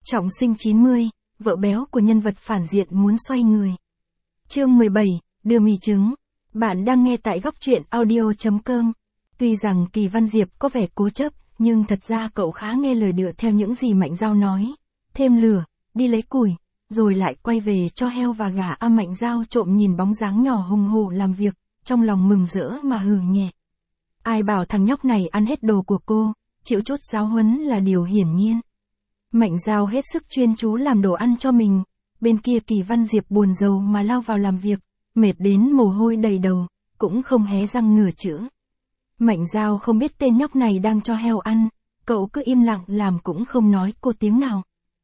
Trọng sinh 90, vợ béo của nhân vật phản diện muốn xoay người. Chương 17, đưa mì trứng. Bạn đang nghe tại góc truyện audio.com. Tuy rằng Kỳ Văn Diệp có vẻ cố chấp, nhưng thật ra cậu khá nghe lời dựa theo những gì Mạnh Dao nói. Thêm lửa, đi lấy củi, rồi lại quay về cho heo và gà. Mạnh Dao trộm nhìn bóng dáng nhỏ hùng hổ làm việc, trong lòng mừng rỡ mà hừ nhẹ. Ai bảo thằng nhóc này ăn hết đồ của cô, chịu chút giáo huấn là điều hiển nhiên. Mạnh Dao hết sức chuyên chú làm đồ ăn cho mình, bên kia Kỳ Văn Diệp buồn rầu mà lao vào làm việc, mệt đến mồ hôi đầy đầu, cũng không hé răng nửa chữ. Mạnh Dao không biết tên nhóc này đang cho heo ăn, cậu cứ im lặng làm cũng không nói cô tiếng nào.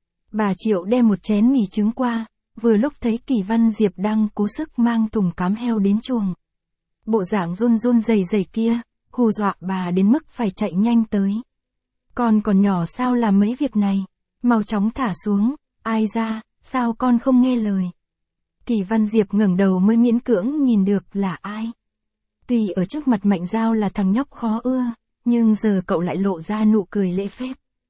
Bà Triệu đem một chén mì trứng qua, vừa lúc thấy Kỳ Văn Diệp đang cố sức mang thùng cám heo đến chuồng. Bộ dạng run run rẩy rẩy kia, hù dọa bà đến mức phải chạy nhanh tới. Con còn nhỏ sao làm mấy việc này, mau chóng thả xuống, ai ra, sao con không nghe lời. Kỳ Văn Diệp ngẩng đầu mới miễn cưỡng nhìn được là ai. Tuy ở trước mặt Mạnh Dao là thằng nhóc khó ưa, nhưng giờ cậu lại lộ ra nụ cười lễ phép.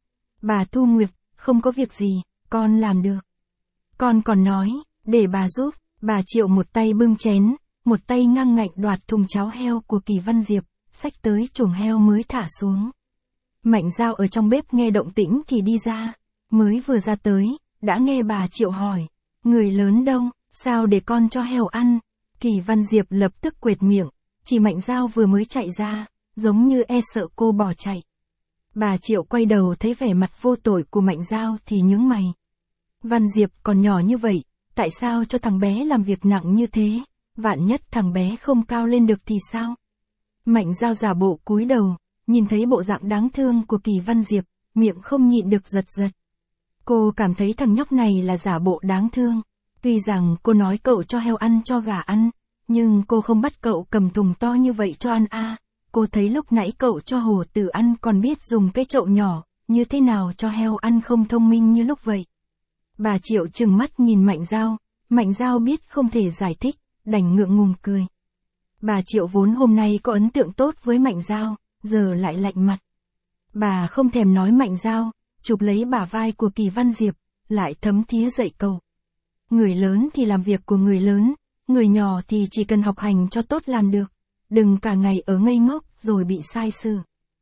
Bà Thu Nguyệt, không có việc gì, con làm được. Con còn nói, để bà giúp. Bà Triệu một tay bưng chén, một tay ngang ngạnh đoạt thùng cháo heo của Kỳ Văn Diệp, xách tới chuồng heo mới thả xuống. Mạnh Dao ở trong bếp nghe động tĩnh thì đi ra, mới vừa ra tới, đã nghe bà Triệu hỏi, người lớn đâu, sao để con cho heo ăn. Kỳ Văn Diệp lập tức quệt miệng, chỉ Mạnh Dao vừa mới chạy ra, giống như e sợ cô bỏ chạy. Bà Triệu quay đầu thấy vẻ mặt vô tội của Mạnh Dao thì nhướng mày. Văn Diệp còn nhỏ như vậy, tại sao cho thằng bé làm việc nặng như thế, vạn nhất thằng bé không cao lên được thì sao? Mạnh Dao giả bộ cúi đầu, nhìn thấy bộ dạng đáng thương của Kỳ Văn Diệp, miệng không nhịn được giật giật. Cô cảm thấy thằng nhóc này là giả bộ đáng thương. Tuy rằng cô nói cậu cho heo ăn cho gà ăn, nhưng cô không bắt cậu cầm thùng to như vậy cho ăn à. Cô thấy lúc nãy cậu cho hổ tử ăn còn biết dùng cái chậu nhỏ, như thế nào cho heo ăn không thông minh như lúc vậy. Bà Triệu trừng mắt nhìn Mạnh Dao biết không thể giải thích, đành ngượng ngùng cười. Bà Triệu vốn hôm nay có ấn tượng tốt với Mạnh Dao, giờ lại lạnh mặt. Bà không thèm nói Mạnh Dao, chụp lấy bả vai của Kỳ Văn Diệp, lại thấm thía dạy câu. Người lớn thì làm việc của người lớn, người nhỏ thì chỉ cần học hành cho tốt làm được, đừng cả ngày ở ngây ngốc rồi bị sai xử.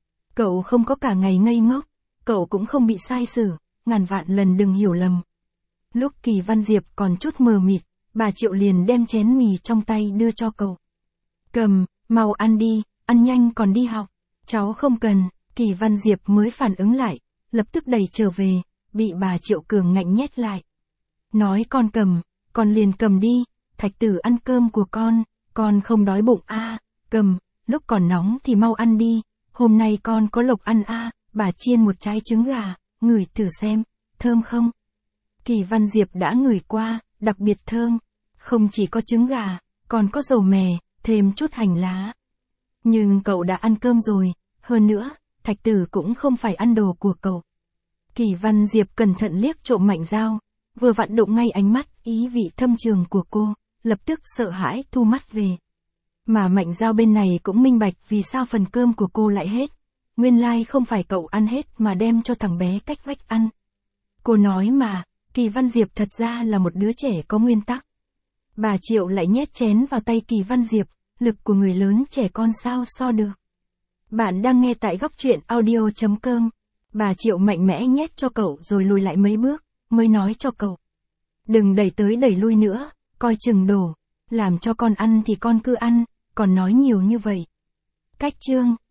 Cậu không có cả ngày ngây ngốc, cậu cũng không bị sai xử, ngàn vạn lần đừng hiểu lầm. Lúc Kỳ Văn Diệp còn chút mờ mịt, bà Triệu liền đem chén mì trong tay đưa cho cậu. Cầm, mau ăn đi, ăn nhanh còn đi học. Cháu không cần. Kỳ Văn Diệp mới phản ứng lại, lập tức đẩy trở về, bị bà Triệu cường ngạnh nhét lại. Nói con cầm, con liền cầm đi, Thạch Tử ăn cơm của con không đói bụng à, cầm, lúc còn nóng thì mau ăn đi, hôm nay con có lộc ăn à, bà chiên một trái trứng gà, ngửi thử xem, thơm không? Kỳ Văn Diệp đã ngửi qua, đặc biệt thơm, không chỉ có trứng gà, còn có dầu mè, thêm chút hành lá. Nhưng cậu đã ăn cơm rồi, hơn nữa, Thạch Tử cũng không phải ăn đồ của cậu. Kỳ Văn Diệp cẩn thận liếc trộm Mạnh Dao, vừa vặn đụng ngay ánh mắt ý vị thâm trường của cô, lập tức sợ hãi thu mắt về. Mà Mạnh Dao bên này cũng minh bạch vì sao phần cơm của cô lại hết. Nguyên lai không phải cậu ăn hết mà đem cho thằng bé cách vách ăn. Cô nói mà, Kỳ Văn Diệp thật ra là một đứa trẻ có nguyên tắc. Bà Triệu lại nhét chén vào tay Kỳ Văn Diệp, lực của người lớn trẻ con sao so được. Bạn đang nghe tại góc truyện audio.com. Bà Triệu mạnh mẽ nhét cho cậu rồi lùi lại mấy bước, mới nói cho cậu. Đừng đẩy tới đẩy lui nữa, coi chừng đổ, làm cho con ăn thì con cứ ăn, còn nói nhiều như vậy. Cách chương.